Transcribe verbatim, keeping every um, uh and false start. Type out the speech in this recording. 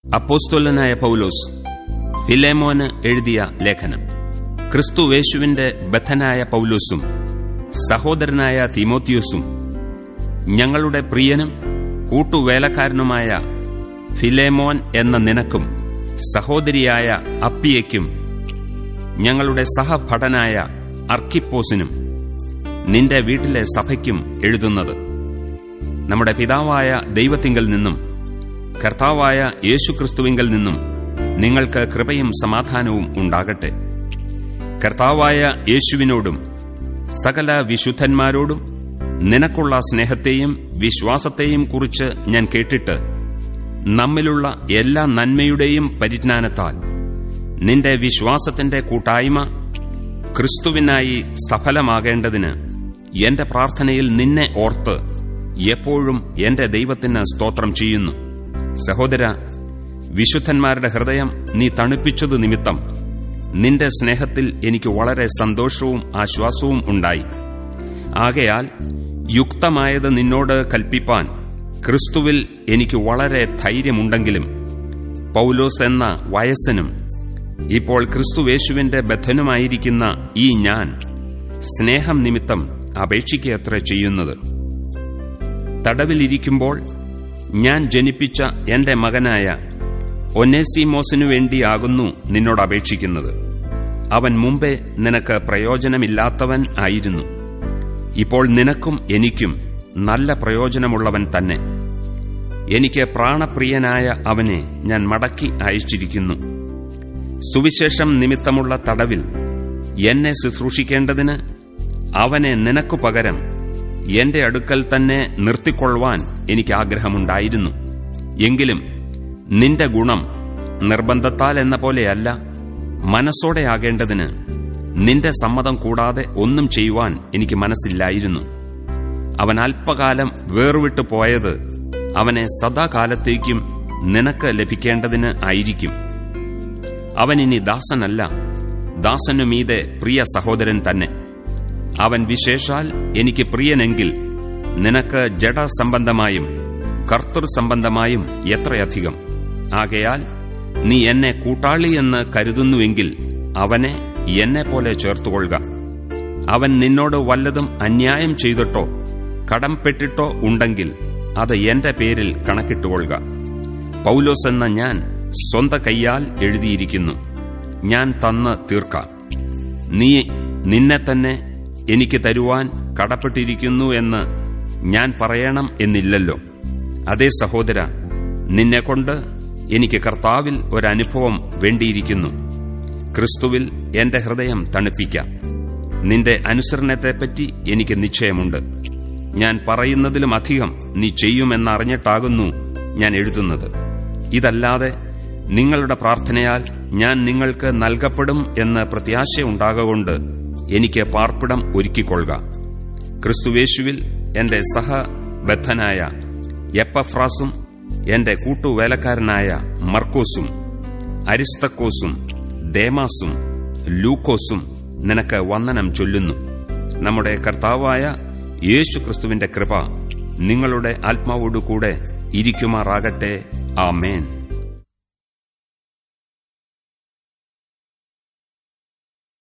അപ്പോസ്തലനായ പൗലോസ് ഫിലേമോന് എഴുതിയ ലേഖനം. ക്രിസ്തുവേശുവിന്റെ ബദ്ധനായ പൗലോസും സഹോദരനായ തീമോത്തിയോസും ഞങ്ങളുടെ പ്രിയനും കൂട്ടുവേലക്കാരനുമായ ഫിലേമോൻ എന്ന നിനക്കും സഹോദരിയായ അപ്പിയയ്ക്കും ഞങ്ങളുടെ സഹഭടനായ അർക്കിപ്പോസിനും നിന്റെ വീട്ടിലെ സഭയ്ക്കും എഴുതുന്നത്, നമ്മുടെ പിതാവായ ദൈവത്തിങ്കൽ നിന്നും കർത്താവായ യേശുക്രിസ്തുവിങ്കൽ നിന്നും നിങ്ങൾക്ക് കൃപയും സമാധാനവും ഉണ്ടാകട്ടെ. കർത്താവായ യേശുവിനോടും സകല വിശുദ്ധന്മാരോടും നിനക്കുള്ള സ്നേഹത്തെയും വിശ്വാസത്തെയും കുറിച്ച് ഞാൻ കേട്ടിട്ട്, നമ്മിലുള്ള എല്ലാ നന്മയുടെയും പരിജ്ഞാനത്താൽ നിന്റെ വിശ്വാസത്തിന്റെ കൂട്ടായ്മ ക്രിസ്തുവിനായി സഫലമാകേണ്ടതിന് എന്റെ പ്രാർത്ഥനയിൽ നിന്നെ ഓർത്ത് എപ്പോഴും എന്റെ ദൈവത്തിന് സ്തോത്രം ചെയ്യുന്നു. സഹോദര, വിശുദ്ധന്മാരുടെ ഹൃദയം നീ തണുപ്പിച്ചതു നിമിത്തം നിന്റെ സ്നേഹത്തിൽ എനിക്ക് വളരെ സന്തോഷവും ആശ്വാസവും ഉണ്ടായി. ആകയാൽ യുക്തമായത് നിന്നോട് കൽപ്പിപ്പാൻ ക്രിസ്തുവിൽ എനിക്ക് വളരെ ധൈര്യമുണ്ടെങ്കിലും, പൗലോസ് എന്ന വയസ്സനും ഇപ്പോൾ ക്രിസ്തുവേശുവിന്റെ ബദ്ധനുമായിരിക്കുന്ന ഈ ഞാൻ സ്നേഹം നിമിത്തം അപേക്ഷിക്കയത്ര ചെയ്യുന്നത്. തടവിലിരിക്കുമ്പോൾ ഞാൻ ജനിപ്പിച്ച എന്റെ മകനായ ഒനേസിമോസിനു വേണ്ടിയാകുന്നു നിന്നോട് അപേക്ഷിക്കുന്നത്. അവൻ മുമ്പേ നിനക്ക് പ്രയോജനമില്ലാത്തവൻ ആയിരുന്നു. ഇപ്പോൾ നിനക്കും എനിക്കും നല്ല പ്രയോജനമുള്ളവൻ തന്നെ. എനിക്ക് പ്രാണപ്രിയനായ അവനെ ഞാൻ മടക്കി അയച്ചിരിക്കുന്നു. സുവിശേഷം നിമിത്തമുള്ള തടവിൽ എന്നെ ശുശ്രൂഷിക്കേണ്ടതിന് അവനെ നിനക്കു പകരം എന്റെ അടുക്കൽ തന്നെ നിർത്തിക്കൊള്ളുവാൻ എനിക്ക് ആഗ്രഹമുണ്ടായിരുന്നു. എങ്കിലും നിന്റെ ഗുണം നിർബന്ധത്താൽ എന്ന പോലെയല്ല, മനസ്സോടെയാകേണ്ടതിന് നിന്റെ സമ്മതം കൂടാതെ ഒന്നും ചെയ്യുവാൻ എനിക്ക് മനസ്സില്ലായിരുന്നു. അവൻ അല്പകാലം വേർവിട്ടു പോയത് അവനെ സദാകാലത്തേക്കും നിനക്ക് ലഭിക്കേണ്ടതിന് ആയിരിക്കും. അവൻ ഇനി ദാസനല്ല, ദാസനു മീതെ പ്രിയ സഹോദരൻ തന്നെ. അവൻ വിശേഷാൽ എനിക്ക് പ്രിയനെങ്കിൽ നിനക്ക് ജഡസംബന്ധമായും കർത്തൃസംബന്ധമായും എത്രയധികം. ആകയാൽ നീ എന്നെ കൂട്ടാളിയെന്ന് കരുതുന്നുവെങ്കിൽ അവനെ എന്നെപ്പോലെ ചേർത്തുകൊള്ളുക. അവൻ നിന്നോട് വല്ലതും അന്യായം ചെയ്തിട്ടോ കടംപെട്ടിട്ടോ ഉണ്ടെങ്കിൽ അത് എന്റെ പേരിൽ കണക്കിട്ടുകൊള്ളുക. പൗലോസ് എന്ന ഞാൻ സ്വന്ത കൈയാൽ എഴുതിയിരിക്കുന്നു, ഞാൻ തന്ന് തീർക്കാം. നീ നിന്നെ തന്നെ എനിക്ക് തരുവാൻ കടപ്പെട്ടിരിക്കുന്നു എന്ന് ഞാൻ പറയണം എന്നില്ലല്ലോ. അതേ സഹോദര, നിന്നെക്കൊണ്ട് എനിക്ക് കർത്താവിൽ ഒരനുഭവം വേണ്ടിയിരിക്കുന്നു. ക്രിസ്തുവിൽ എന്റെ ഹൃദയം തണുപ്പിക്കാം. നിന്റെ അനുസരണത്തെപ്പറ്റി എനിക്ക് നിശ്ചയമുണ്ട്. ഞാൻ പറയുന്നതിലും അധികം നീ ചെയ്യുമെന്നറിഞ്ഞിട്ടാകുന്നു ഞാൻ എഴുതുന്നത്. ഇതല്ലാതെ നിങ്ങളുടെ പ്രാർത്ഥനയാൽ ഞാൻ നിങ്ങൾക്ക് നൽകപ്പെടും എന്ന് പ്രത്യാശയുണ്ടാകൊണ്ട് എനിക്ക് പാർപ്പിടം ഒരുക്കിക്കൊള്ളുക. ക്രിസ്തുവേശുവിൽ എന്റെ സഹബദ്ധനായ എപ്പഫ്രാസും എന്റെ കൂട്ടുവേലക്കാരനായ മർക്കോസും അരിസ്തക്കോസും ദേമാസും ലൂക്കോസും നിനക്ക് വന്ദനം ചൊല്ലുന്നു. നമ്മുടെ കർത്താവായ യേശുക്രിസ്തുവിന്റെ കൃപ നിങ്ങളുടെ ആത്മാവോടുകൂടെ ഇരിക്കുമാറാകട്ടെ. ആമേൻ.